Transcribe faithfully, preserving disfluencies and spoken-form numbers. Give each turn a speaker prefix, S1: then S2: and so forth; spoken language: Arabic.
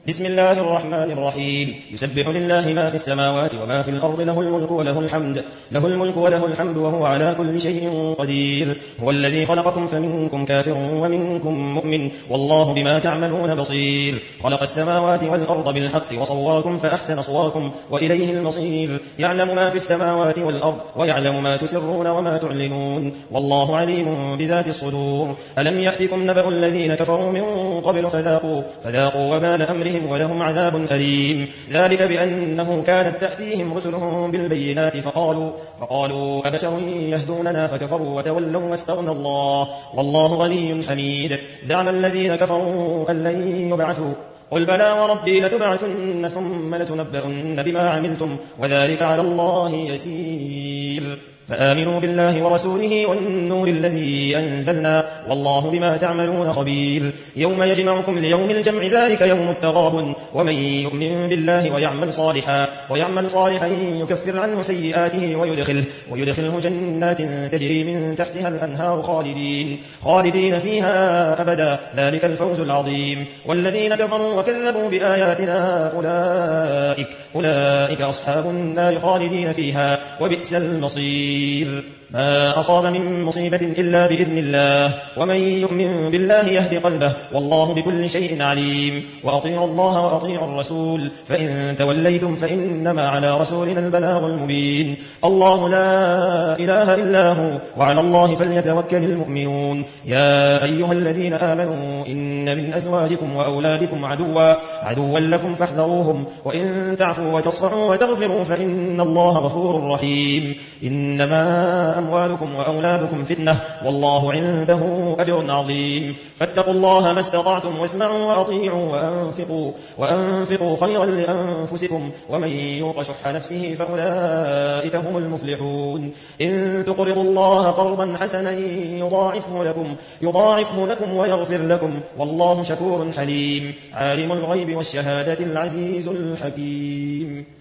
S1: بسم الله الرحمن الرحيم يسبح لله ما في السماوات وما في الأرض له الملك وله الحمد له الملك وله الحمد وهو على كل شيء قدير هو الذي خلقكم فمنكم كافر ومنكم مؤمن والله بما تعملون بصير خلق السماوات والأرض بالحق وصوركم فأحسن صوركم وإليه المصير يعلم ما في السماوات والأرض ويعلم ما تسرون وما تعلنون والله عليم بذات الصدور ألم يأتكم نبأ الذين كفروا من قبل فذاقوا, فذاقوا وبال أمرهم ولهم عذاب أليم ذلك بأنه كانت تأتيهم رسلهم بالبينات فقالوا, فقالوا أبشر يهدوننا فكفروا وتولوا واستغنى الله والله غني حميد زعم الذين كفروا أن لن يبعثوا قل بلى وربي لتبعثن ثم لتنبؤن بما عملتم وذلك على الله يسير فآمنوا بالله ورسوله والنور الذي أنزلنا والله بما تعملون خبير يوم يجمعكم ليوم الجمع ذلك يوم التغابن ومن يؤمن بالله ويعمل صالحا, ويعمل صالحا يكفر عنه سيئاته ويدخله, ويدخله جنات تجري من تحتها الأنهار خالدين, خالدين فيها أبدا ذلك الفوز العظيم والذين كفروا وكذبوا بآياتنا أولئك, أولئك أصحاب النار خالدين فيها وبئس المصير ما أصاب من مصيبة إلا بإذن الله ومن يؤمن بالله يهدي قلبه والله بكل شيء عليم وأطيعوا الله وأطيعوا الرسول فإن توليتم فإنما على رسولنا البلاغ المبين الله لا إله إلا هو وعلى الله فليتوكل المؤمنون يا أيها الذين آمنوا إن من أزواجكم وأولادكم عدوا, عدوا لكم فاحذروهم وإن تعفوا وتصفحوا وتغفروا فإن الله غفور رحيم إنما أموالكم وأولادكم فتنة والله عنده أجر عظيم فاتقوا الله ما استطعتم واسمعوا وأطيعوا وأنفقوا, وأنفقوا خيرا لأنفسكم ومن يوق شح نفسه فأولئك هم المفلحون إن تقرضوا الله قرضا حسنا يضاعفه لكم, يضاعفه لكم ويغفر لكم والله شكور حليم عالم الغيب والشهادة العزيز الحكيم.